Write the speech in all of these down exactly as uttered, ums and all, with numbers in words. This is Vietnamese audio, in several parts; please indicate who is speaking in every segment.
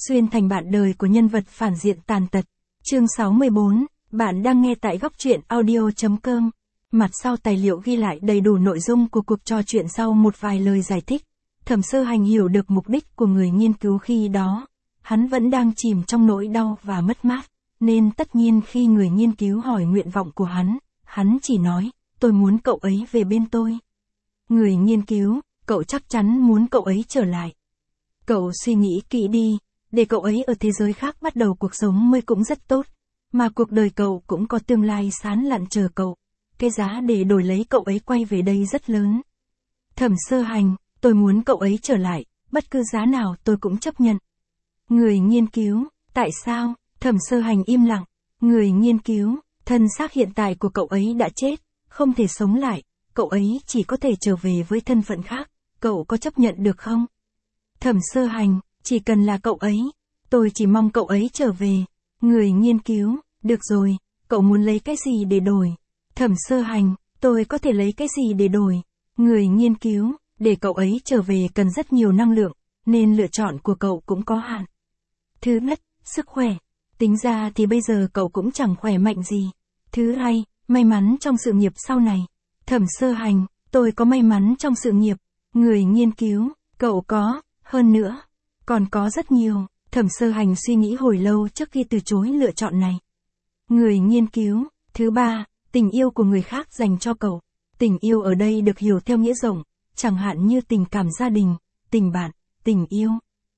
Speaker 1: xuyên thành bạn đời của nhân vật phản diện tàn tật. Chương sáu mươi bốn, bạn đang nghe tại góc truyện audio chấm com. Mặt sau tài liệu ghi lại đầy đủ nội dung của cuộc trò chuyện sau một vài lời giải thích. Thẩm Sơ Hành hiểu được mục đích của người nghiên cứu khi đó. Hắn vẫn đang chìm trong nỗi đau và mất mát, nên tất nhiên khi người nghiên cứu hỏi nguyện vọng của hắn, hắn chỉ nói, tôi muốn cậu ấy về bên tôi. Người nghiên cứu, cậu chắc chắn muốn cậu ấy trở lại. Cậu suy nghĩ kỹ đi, để cậu ấy ở thế giới khác bắt đầu cuộc sống mới cũng rất tốt, mà cuộc đời cậu cũng có tương lai sáng lạn chờ cậu. Cái giá để đổi lấy cậu ấy quay về đây rất lớn. Thẩm Sơ Hành, tôi muốn cậu ấy trở lại, bất cứ giá nào tôi cũng chấp nhận. Người nghiên cứu, tại sao? Thẩm Sơ Hành im lặng. Người nghiên cứu, thân xác hiện tại của cậu ấy đã chết, không thể sống lại, cậu ấy chỉ có thể trở về với thân phận khác, cậu có chấp nhận được không? Thẩm Sơ Hành, chỉ cần là cậu ấy, tôi chỉ mong cậu ấy trở về. Người nghiên cứu, được rồi, cậu muốn lấy cái gì để đổi? Thẩm Sơ Hành, tôi có thể lấy cái gì để đổi? Người nghiên cứu, để cậu ấy trở về cần rất nhiều năng lượng, nên lựa chọn của cậu cũng có hạn. Thứ nhất, sức khỏe. Tính ra thì bây giờ cậu cũng chẳng khỏe mạnh gì. Thứ hai, may mắn trong sự nghiệp sau này. Thẩm Sơ Hành, tôi có may mắn trong sự nghiệp. Người nghiên cứu, cậu có, hơn nữa, còn có rất nhiều. Thẩm Sơ Hành suy nghĩ hồi lâu trước khi từ chối lựa chọn này. Người nghiên cứu, thứ ba, tình yêu của người khác dành cho cậu. Tình yêu ở đây được hiểu theo nghĩa rộng, chẳng hạn như tình cảm gia đình, tình bạn, tình yêu.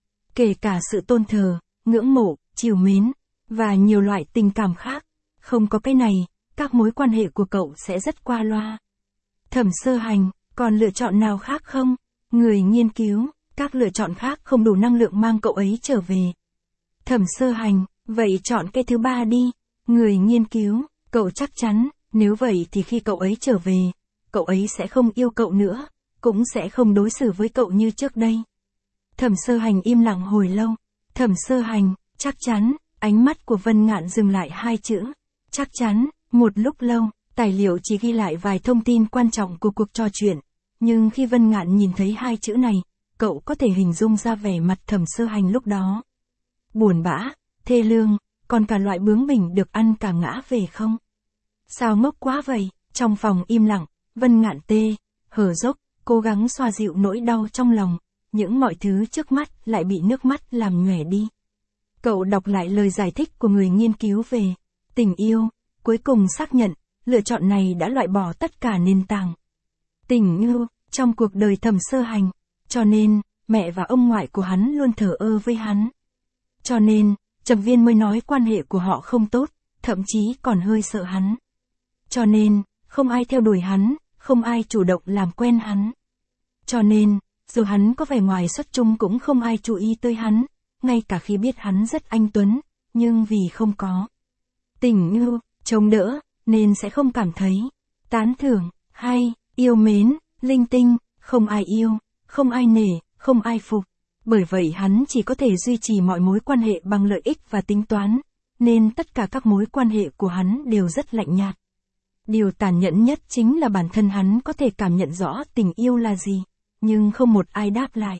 Speaker 1: Kể cả sự tôn thờ, ngưỡng mộ, trìu mến, và nhiều loại tình cảm khác. Không có cái này, các mối quan hệ của cậu sẽ rất qua loa. Thẩm Sơ Hành, còn lựa chọn nào khác không? Người nghiên cứu, các lựa chọn khác không đủ năng lượng mang cậu ấy trở về. Thẩm Sơ Hành, vậy chọn cái thứ ba đi. Người nghiên cứu, cậu chắc chắn, nếu vậy thì khi cậu ấy trở về, cậu ấy sẽ không yêu cậu nữa, cũng sẽ không đối xử với cậu như trước đây. Thẩm Sơ Hành im lặng hồi lâu. Thẩm Sơ Hành, chắc chắn, ánh mắt của Vân Ngạn dừng lại hai chữ. Chắc chắn, một lúc lâu, tài liệu chỉ ghi lại vài thông tin quan trọng của cuộc trò chuyện. Nhưng khi Vân Ngạn nhìn thấy hai chữ này, cậu có thể hình dung ra vẻ mặt Thẩm Sơ Hành lúc đó. Buồn bã, thê lương, còn cả loại bướng bỉnh được ăn cả ngã về không? Sao ngốc quá vậy? Trong phòng im lặng, Vân Ngạn tê, hở dốc, cố gắng xoa dịu nỗi đau trong lòng. Những mọi thứ trước mắt lại bị nước mắt làm nhòe đi. Cậu đọc lại lời giải thích của người nghiên cứu về tình yêu, cuối cùng xác nhận, lựa chọn này đã loại bỏ tất cả nền tảng tình yêu trong cuộc đời Thẩm Sơ Hành. Cho nên, mẹ và ông ngoại của hắn luôn thờ ơ với hắn. Cho nên, Trầm Viên mới nói quan hệ của họ không tốt, thậm chí còn hơi sợ hắn. Cho nên, không ai theo đuổi hắn, không ai chủ động làm quen hắn. Cho nên, dù hắn có vẻ ngoài xuất chúng cũng không ai chú ý tới hắn, ngay cả khi biết hắn rất anh tuấn, nhưng vì không có tình yêu, chống đỡ, nên sẽ không cảm thấy tán thưởng, hay, yêu mến, linh tinh, không ai yêu, không ai nể, không ai phục. Bởi vậy hắn chỉ có thể duy trì mọi mối quan hệ bằng lợi ích và tính toán, nên tất cả các mối quan hệ của hắn đều rất lạnh nhạt. Điều tàn nhẫn nhất chính là bản thân hắn có thể cảm nhận rõ tình yêu là gì, nhưng không một ai đáp lại.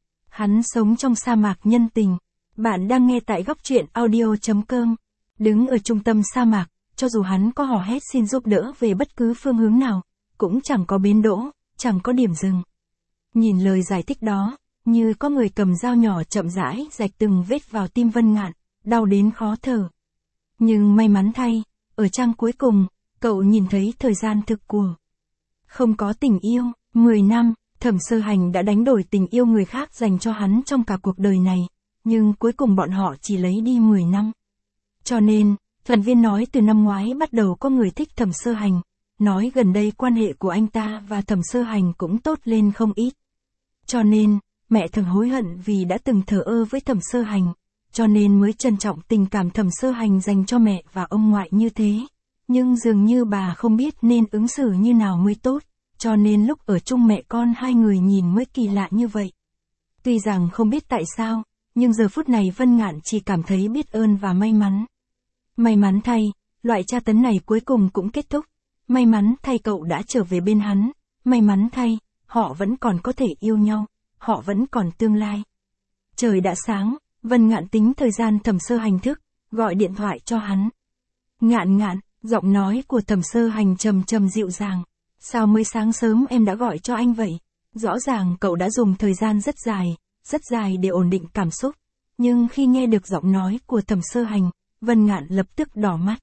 Speaker 1: Hắn sống trong sa mạc nhân tình. Bạn đang nghe tại góc truyện audio chấm com. Đứng ở trung tâm sa mạc, cho dù hắn có hò hét xin giúp đỡ về bất cứ phương hướng nào, cũng chẳng có bến đỗ, chẳng có điểm dừng. Nhìn lời giải thích đó, như có người cầm dao nhỏ chậm rãi rạch từng vết vào tim Vân Ngạn, đau đến khó thở. Nhưng may mắn thay, ở trang cuối cùng, cậu nhìn thấy thời gian thực của không có tình yêu. mười năm, Thẩm Sơ Hành đã đánh đổi tình yêu người khác dành cho hắn trong cả cuộc đời này, nhưng cuối cùng bọn họ chỉ lấy đi mười năm. Cho nên, Thuần Viên nói từ năm ngoái bắt đầu có người thích Thẩm Sơ Hành, nói gần đây quan hệ của anh ta và Thẩm Sơ Hành cũng tốt lên không ít. Cho nên, mẹ thường hối hận vì đã từng thờ ơ với Thẩm Sơ Hành, cho nên mới trân trọng tình cảm Thẩm Sơ Hành dành cho mẹ và ông ngoại như thế. Nhưng dường như bà không biết nên ứng xử như nào mới tốt, cho nên lúc ở chung mẹ con hai người nhìn mới kỳ lạ như vậy. Tuy rằng không biết tại sao, nhưng giờ phút này Vân Ngạn chỉ cảm thấy biết ơn và may mắn. May mắn thay, loại tra tấn này cuối cùng cũng kết thúc. May mắn thay cậu đã trở về bên hắn. May mắn thay, họ vẫn còn có thể yêu nhau. Họ vẫn còn tương lai. Trời đã sáng, Vân Ngạn tính thời gian Thẩm Sơ Hành thức, gọi điện thoại cho hắn. Ngạn ngạn, giọng nói của Thẩm Sơ Hành trầm trầm dịu dàng. Sao mới sáng sớm em đã gọi cho anh vậy? Rõ ràng cậu đã dùng thời gian rất dài, rất dài để ổn định cảm xúc. Nhưng khi nghe được giọng nói của Thẩm Sơ Hành, Vân Ngạn lập tức đỏ mắt.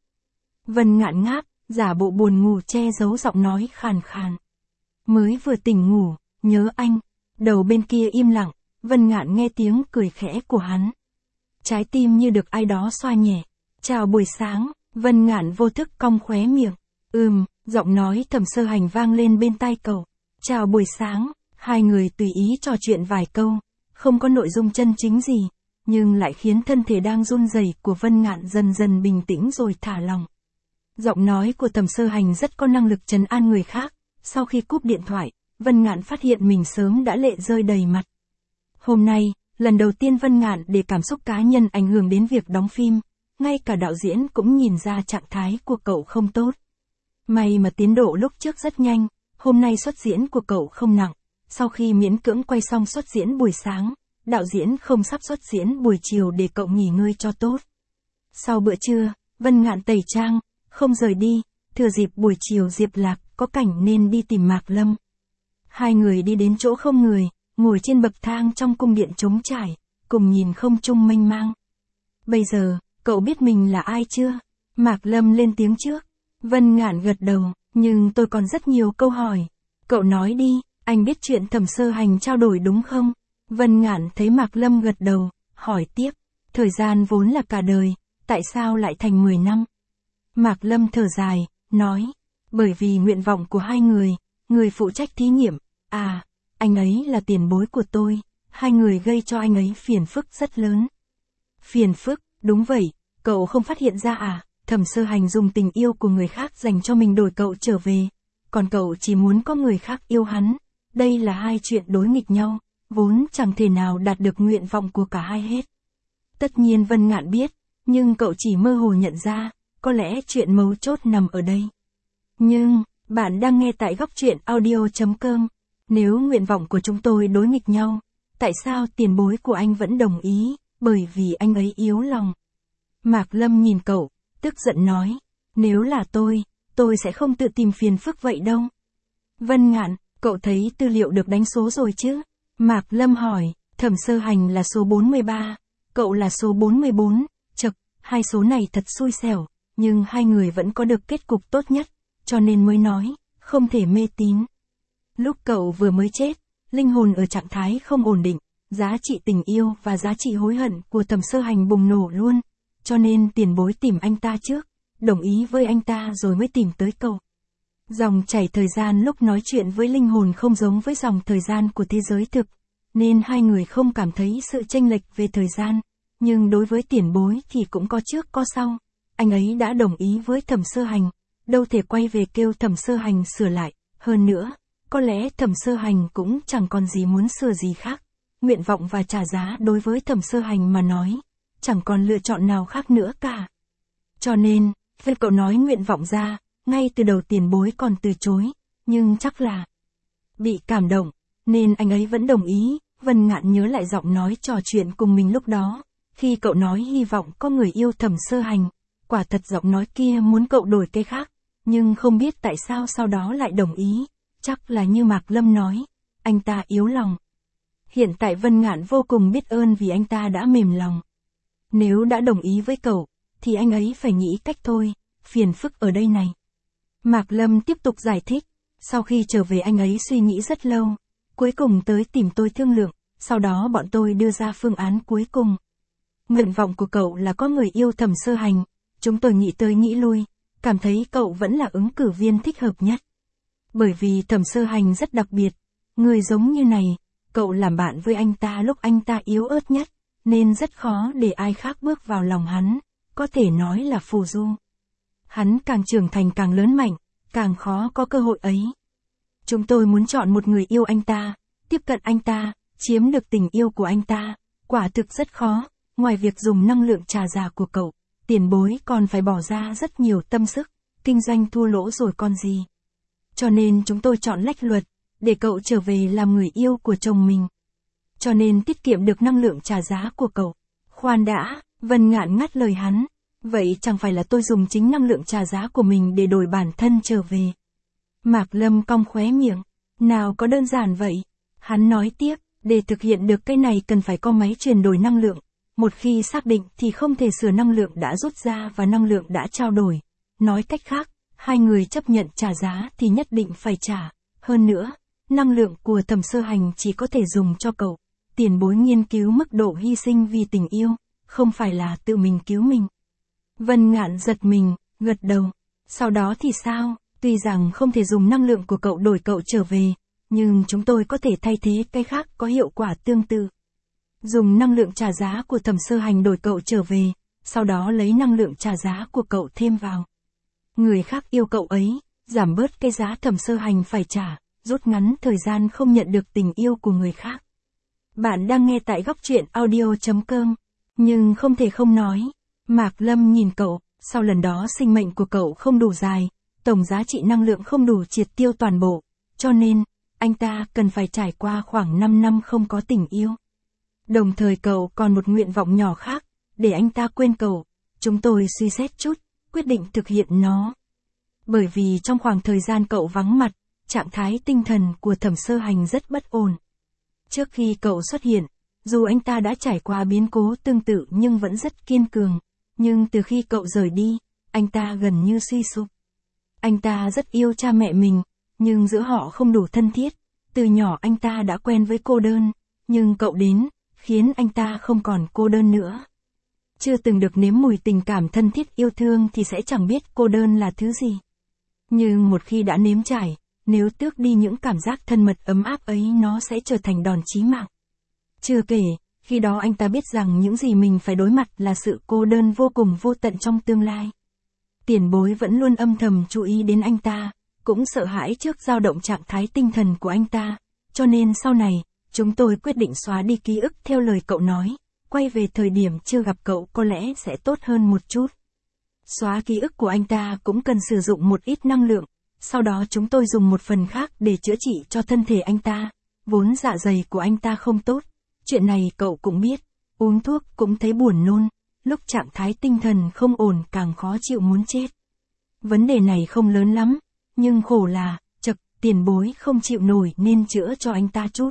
Speaker 1: Vân Ngạn ngáp, giả bộ buồn ngủ che giấu giọng nói khàn khàn. Mới vừa tỉnh ngủ, nhớ anh. Đầu bên kia im lặng, Vân Ngạn nghe tiếng cười khẽ của hắn. Trái tim như được ai đó xoa nhẹ. Chào buổi sáng, Vân Ngạn vô thức cong khóe miệng. Ừm, giọng nói Thẩm Sơ Hành vang lên bên tai cậu. Chào buổi sáng, hai người tùy ý trò chuyện vài câu, không có nội dung chân chính gì, nhưng lại khiến thân thể đang run rẩy của Vân Ngạn dần dần bình tĩnh rồi thả lòng. Giọng nói của Thẩm Sơ Hành rất có năng lực trấn an người khác. Sau khi cúp điện thoại, Vân Ngạn phát hiện mình sớm đã lệ rơi đầy mặt. Hôm nay, lần đầu tiên Vân Ngạn để cảm xúc cá nhân ảnh hưởng đến việc đóng phim, ngay cả đạo diễn cũng nhìn ra trạng thái của cậu không tốt. May mà tiến độ lúc trước rất nhanh, hôm nay xuất diễn của cậu không nặng, sau khi miễn cưỡng quay xong xuất diễn buổi sáng, đạo diễn không sắp xuất diễn buổi chiều để cậu nghỉ ngơi cho tốt. Sau bữa trưa, Vân Ngạn tẩy trang, không rời đi, thừa dịp buổi chiều Diệp Lạc có cảnh nên đi tìm Mạc Lâm. Hai người đi đến chỗ không người, ngồi trên bậc thang trong cung điện trống trải, cùng nhìn không trung mênh mang. Bây giờ, cậu biết mình là ai chưa? Mạc Lâm lên tiếng trước. Vân Ngạn gật đầu, nhưng tôi còn rất nhiều câu hỏi. Cậu nói đi, anh biết chuyện Thẩm Sơ Hành trao đổi đúng không? Vân Ngạn thấy Mạc Lâm gật đầu, hỏi tiếp. Thời gian vốn là cả đời, tại sao lại thành mười năm? Mạc Lâm thở dài, nói. Bởi vì nguyện vọng của hai người, người phụ trách thí nghiệm, à, anh ấy là tiền bối của tôi, hai người gây cho anh ấy phiền phức rất lớn. Phiền phức, đúng vậy, cậu không phát hiện ra à, Thẩm Sơ Hành dùng tình yêu của người khác dành cho mình đổi cậu trở về, còn cậu chỉ muốn có người khác yêu hắn, đây là hai chuyện đối nghịch nhau, vốn chẳng thể nào đạt được nguyện vọng của cả hai hết. Tất nhiên Vân Ngạn biết, nhưng cậu chỉ mơ hồ nhận ra, có lẽ chuyện mấu chốt nằm ở đây. Nhưng, bạn đang nghe tại góc truyện audio chấm com. Nếu nguyện vọng của chúng tôi đối nghịch nhau, tại sao tiền bối của anh vẫn đồng ý, bởi vì anh ấy yếu lòng. Mạc Lâm nhìn cậu, tức giận nói, nếu là tôi, tôi sẽ không tự tìm phiền phức vậy đâu. Vân Ngạn, cậu thấy tư liệu được đánh số rồi chứ? Mạc Lâm hỏi, Thẩm Sơ Hành là số bốn mươi ba, cậu là số bốn mươi bốn, chậc, hai số này thật xui xẻo, nhưng hai người vẫn có được kết cục tốt nhất, cho nên mới nói, không thể mê tín. Lúc cậu vừa mới chết, linh hồn ở trạng thái không ổn định, giá trị tình yêu và giá trị hối hận của Thẩm Sơ Hành bùng nổ luôn, cho nên tiền bối tìm anh ta trước, đồng ý với anh ta rồi mới tìm tới cậu. Dòng chảy thời gian lúc nói chuyện với linh hồn không giống với dòng thời gian của thế giới thực, nên hai người không cảm thấy sự chênh lệch về thời gian, nhưng đối với tiền bối thì cũng có trước có sau. Anh ấy đã đồng ý với Thẩm Sơ Hành, đâu thể quay về kêu Thẩm Sơ Hành sửa lại, hơn nữa, có lẽ Thẩm Sơ Hành cũng chẳng còn gì muốn sửa gì khác. Nguyện vọng và trả giá đối với Thẩm Sơ Hành mà nói, chẳng còn lựa chọn nào khác nữa cả. Cho nên, khi cậu nói nguyện vọng ra, ngay từ đầu tiền bối còn từ chối, nhưng chắc là bị cảm động, nên anh ấy vẫn đồng ý. Vân Ngạn nhớ lại giọng nói trò chuyện cùng mình lúc đó, khi cậu nói hy vọng có người yêu Thẩm Sơ Hành, quả thật giọng nói kia muốn cậu đổi cái khác, nhưng không biết tại sao sau đó lại đồng ý, chắc là như Mạc Lâm nói, anh ta yếu lòng. Hiện tại Vân Ngạn vô cùng biết ơn vì anh ta đã mềm lòng. Nếu đã đồng ý với cậu, thì anh ấy phải nghĩ cách thôi, phiền phức ở đây này. Mạc Lâm tiếp tục giải thích, sau khi trở về anh ấy suy nghĩ rất lâu, cuối cùng tới tìm tôi thương lượng, sau đó bọn tôi đưa ra phương án cuối cùng. Nguyện vọng của cậu là có người yêu Thẩm Sơ Hành, chúng tôi nghĩ tới nghĩ lui, cảm thấy cậu vẫn là ứng cử viên thích hợp nhất. Bởi vì Thẩm Sơ Hành rất đặc biệt, người giống như này, cậu làm bạn với anh ta lúc anh ta yếu ớt nhất, nên rất khó để ai khác bước vào lòng hắn, có thể nói là phù du. Hắn càng trưởng thành càng lớn mạnh, càng khó có cơ hội ấy. Chúng tôi muốn chọn một người yêu anh ta, tiếp cận anh ta, chiếm được tình yêu của anh ta, quả thực rất khó, ngoài việc dùng năng lượng trà già của cậu, tiền bối còn phải bỏ ra rất nhiều tâm sức, kinh doanh thua lỗ rồi còn gì. Cho nên chúng tôi chọn lách luật, để cậu trở về làm người yêu của chồng mình. Cho nên tiết kiệm được năng lượng trả giá của cậu. Khoan đã, Vân Ngạn ngắt lời hắn. Vậy chẳng phải là tôi dùng chính năng lượng trả giá của mình để đổi bản thân trở về. Mạc Lâm cong khóe miệng. Nào có đơn giản vậy. Hắn nói tiếp, để thực hiện được cái này cần phải có máy chuyển đổi năng lượng. Một khi xác định thì không thể sửa năng lượng đã rút ra và năng lượng đã trao đổi. Nói cách khác, hai người chấp nhận trả giá thì nhất định phải trả. Hơn nữa, năng lượng của Thẩm Sơ Hành chỉ có thể dùng cho cậu. Tiền bối nghiên cứu mức độ hy sinh vì tình yêu, không phải là tự mình cứu mình. Vân Ngạn giật mình, gật đầu. Sau đó thì sao? Tuy rằng không thể dùng năng lượng của cậu đổi cậu trở về, nhưng chúng tôi có thể thay thế cái khác có hiệu quả tương tự. Dùng năng lượng trả giá của Thẩm Sơ Hành đổi cậu trở về, sau đó lấy năng lượng trả giá của cậu thêm vào. Người khác yêu cậu ấy, giảm bớt cái giá Thẩm Sơ Hành phải trả, rút ngắn thời gian không nhận được tình yêu của người khác. Bạn đang nghe tại góc truyện audio chấm com, nhưng không thể không nói. Mạc Lâm nhìn cậu, sau lần đó sinh mệnh của cậu không đủ dài, tổng giá trị năng lượng không đủ triệt tiêu toàn bộ, cho nên, anh ta cần phải trải qua khoảng năm năm không có tình yêu. Đồng thời cậu còn một nguyện vọng nhỏ khác, để anh ta quên cậu, chúng tôi suy xét chút, quyết định thực hiện nó. Bởi vì trong khoảng thời gian cậu vắng mặt, trạng thái tinh thần của Thẩm Sơ Hành rất bất ổn. Trước khi cậu xuất hiện, dù anh ta đã trải qua biến cố tương tự nhưng vẫn rất kiên cường, nhưng từ khi cậu rời đi, anh ta gần như suy sụp. Anh ta rất yêu cha mẹ mình, nhưng giữa họ không đủ thân thiết. Từ nhỏ anh ta đã quen với cô đơn, nhưng cậu đến, khiến anh ta không còn cô đơn nữa. Chưa từng được nếm mùi tình cảm thân thiết yêu thương thì sẽ chẳng biết cô đơn là thứ gì. Nhưng một khi đã nếm trải, nếu tước đi những cảm giác thân mật ấm áp ấy nó sẽ trở thành đòn chí mạng. Chưa kể, khi đó anh ta biết rằng những gì mình phải đối mặt là sự cô đơn vô cùng vô tận trong tương lai. Tiền bối vẫn luôn âm thầm chú ý đến anh ta, cũng sợ hãi trước dao động trạng thái tinh thần của anh ta, cho nên sau này, chúng tôi quyết định xóa đi ký ức theo lời cậu nói, quay về thời điểm chưa gặp cậu có lẽ sẽ tốt hơn một chút. Xóa ký ức của anh ta cũng cần sử dụng một ít năng lượng, sau đó chúng tôi dùng một phần khác để chữa trị cho thân thể anh ta, vốn dạ dày của anh ta không tốt, chuyện này cậu cũng biết, uống thuốc cũng thấy buồn nôn, lúc trạng thái tinh thần không ổn càng khó chịu muốn chết. Vấn đề này không lớn lắm, nhưng khổ là, chật, tiền bối không chịu nổi nên chữa cho anh ta chút.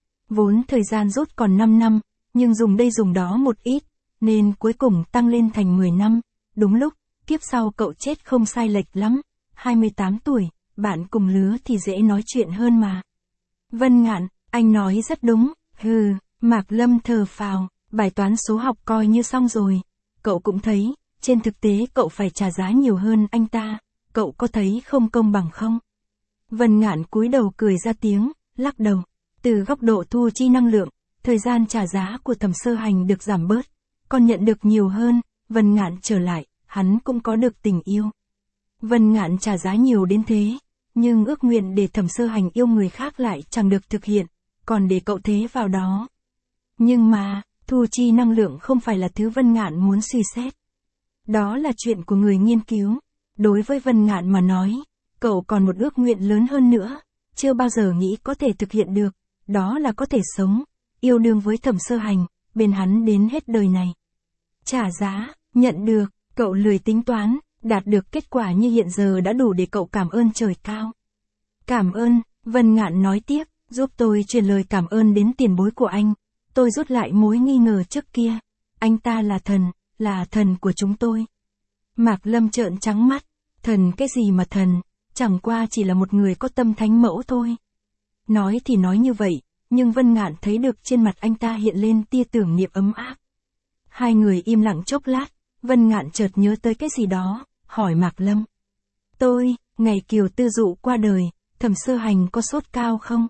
Speaker 1: Vốn thời gian rút còn năm năm, nhưng dùng đây dùng đó một ít, nên cuối cùng tăng lên thành mười năm, đúng lúc, kiếp sau cậu chết không sai lệch lắm, hai mươi tám tuổi, bạn cùng lứa thì dễ nói chuyện hơn mà. Vân Ngạn, anh nói rất đúng, hừ, Mạc Lâm thở phào, bài toán số học coi như xong rồi. Cậu cũng thấy, trên thực tế cậu phải trả giá nhiều hơn anh ta, cậu có thấy không công bằng không? Vân Ngạn cúi đầu cười ra tiếng, lắc đầu. Từ góc độ thu chi năng lượng, thời gian trả giá của Thẩm Sơ Hành được giảm bớt, còn nhận được nhiều hơn, Vân Ngạn trở lại, hắn cũng có được tình yêu. Vân Ngạn trả giá nhiều đến thế, nhưng ước nguyện để Thẩm Sơ Hành yêu người khác lại chẳng được thực hiện, còn để cậu thế vào đó. Nhưng mà, thu chi năng lượng không phải là thứ Vân Ngạn muốn suy xét. Đó là chuyện của người nghiên cứu. Đối với Vân Ngạn mà nói, cậu còn một ước nguyện lớn hơn nữa, chưa bao giờ nghĩ có thể thực hiện được, đó là có thể sống, yêu đương với Thẩm Sơ Hành, bên hắn đến hết đời này. Trả giá, nhận được, cậu lười tính toán, đạt được kết quả như hiện giờ đã đủ để cậu cảm ơn trời cao. Cảm ơn, Vân Ngạn nói tiếp, giúp tôi truyền lời cảm ơn đến tiền bối của anh. Tôi rút lại mối nghi ngờ trước kia. Anh ta là thần, là thần của chúng tôi. Mạc Lâm trợn trắng mắt. Thần cái gì mà thần, chẳng qua chỉ là một người có tâm thánh mẫu thôi. Nói thì nói như vậy, nhưng Vân Ngạn thấy được trên mặt anh ta hiện lên tia tưởng niệm ấm áp. Hai người im lặng chốc lát, Vân Ngạn chợt nhớ tới cái gì đó, hỏi Mạc Lâm. Tôi, ngày Kiều Tư Dụ qua đời, Thẩm Sơ Hành có sốt cao không?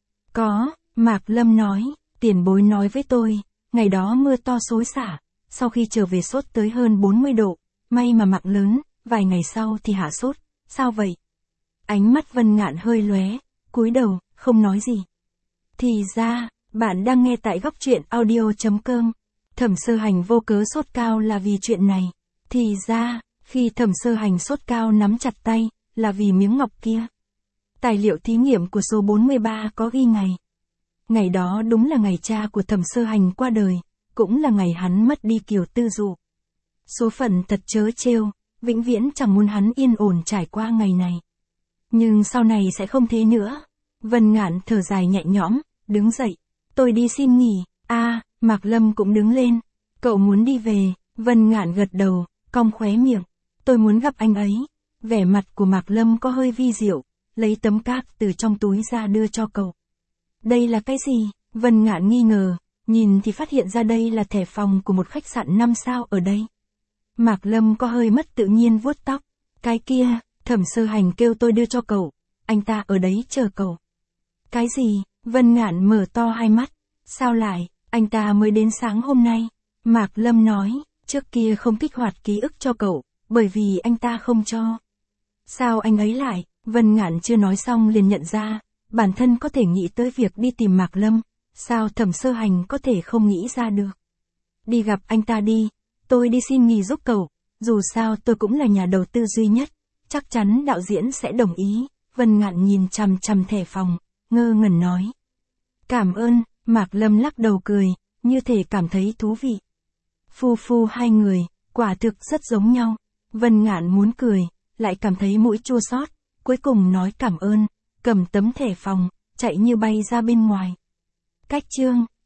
Speaker 1: Có, Mạc Lâm nói. Tiền bối nói với tôi, ngày đó mưa to xối xả, sau khi trở về sốt tới hơn bốn mươi độ, may mà Mạc lớn, vài ngày sau thì hạ sốt, sao vậy? Ánh mắt Vân Ngạn hơi lóe, cúi đầu, không nói gì. Thì ra, bạn đang nghe tại góc truyện audio chấm com. Thẩm Sơ Hành vô cớ sốt cao là vì chuyện này. Thì ra, khi Thẩm Sơ Hành sốt cao nắm chặt tay, là vì miếng ngọc kia. Tài liệu thí nghiệm của số bốn mươi ba có ghi ngày. Ngày đó đúng là ngày cha của Thẩm Sơ Hành qua đời, cũng là ngày hắn mất đi Kiều Tư Dụ. Số phận thật trớ trêu, vĩnh viễn chẳng muốn hắn yên ổn trải qua ngày này. Nhưng sau này sẽ không thế nữa. Vân Ngạn thở dài nhẹ nhõm, đứng dậy. Tôi đi xin nghỉ. A, à, Mạc Lâm cũng đứng lên. Cậu muốn đi về? Vân Ngạn gật đầu, cong khóe miệng. Tôi muốn gặp anh ấy. Vẻ mặt của Mạc Lâm có hơi vi diệu, lấy tấm cát từ trong túi ra đưa cho cậu. Đây là cái gì? Vân Ngạn nghi ngờ, nhìn thì phát hiện ra đây là thẻ phòng của một khách sạn năm sao ở đây. Mạc Lâm có hơi mất tự nhiên vuốt tóc. Cái kia, Thẩm Sơ Hành kêu tôi đưa cho cậu, anh ta ở đấy chờ cậu. Cái gì? Vân Ngạn mở to hai mắt. Sao lại, anh ta mới đến sáng hôm nay. Mạc Lâm nói, trước kia không kích hoạt ký ức cho cậu, bởi vì anh ta không cho. Sao anh ấy lại? Vân Ngạn chưa nói xong liền nhận ra, bản thân có thể nghĩ tới việc đi tìm Mạc Lâm, sao Thẩm Sơ Hành có thể không nghĩ ra được. Đi gặp anh ta đi, tôi đi xin nghỉ giúp cậu, dù sao tôi cũng là nhà đầu tư duy nhất, chắc chắn đạo diễn sẽ đồng ý. Vân Ngạn nhìn chằm chằm thẻ phòng, ngơ ngẩn nói. Cảm ơn. Mạc Lâm lắc đầu cười, như thể cảm thấy thú vị. Phu phu hai người, quả thực rất giống nhau. Vân Ngạn muốn cười, lại cảm thấy mũi chua xót, cuối cùng nói cảm ơn, cầm tấm thẻ phòng, chạy như bay ra bên ngoài. Cách chương